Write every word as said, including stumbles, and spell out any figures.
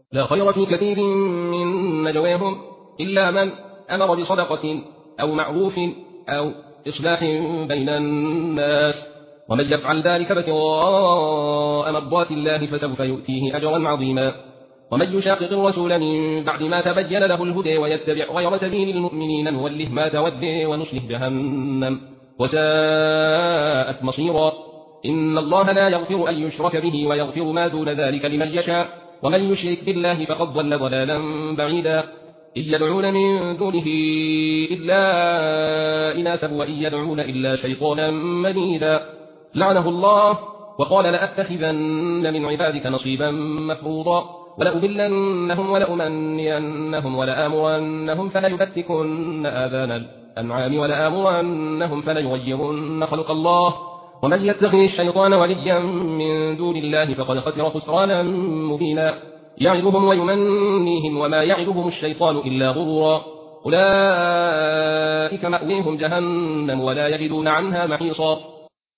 لا خير في كثير من نجواهم إلا من أمر بصدقة أو معروف أو إصلاح بين الناس، ومن يفعل ذلك ابتغاء مرضات الله فسوف يؤتيه أجرا عظيما. ومن يشاقق الرسول من بعد ما تبين له الهدى ويتبع غير سبيل المؤمنين نوله ما تولى ونصله جهنم وساءت مصيرا. إن الله لا يغفر أن يشرك به ويغفر ما دون ذلك لمن يشاء، ومن يشرك بالله فقد ضل ضلالا بعيدا. إن يدعون من دونه إلا إناثا وإن يدعون إلا شيطانا مريدا. لعنه الله وقال لأتخذن من عبادك نصيبا مفروضا ولأضلنهم ولأمنينهم ولآمرنهم فليبتكن آذان الأنعام ولآمرنهم فليغيرن خلق الله. ومن يتخذ الشيطان وليا من دون الله فقد خسر خسرانا مبينا. يعظهم ويمنيهم وما يعظهم الشيطان إلا غرورا. أولئك مأويهم جهنم ولا يجدون عنها محيصا.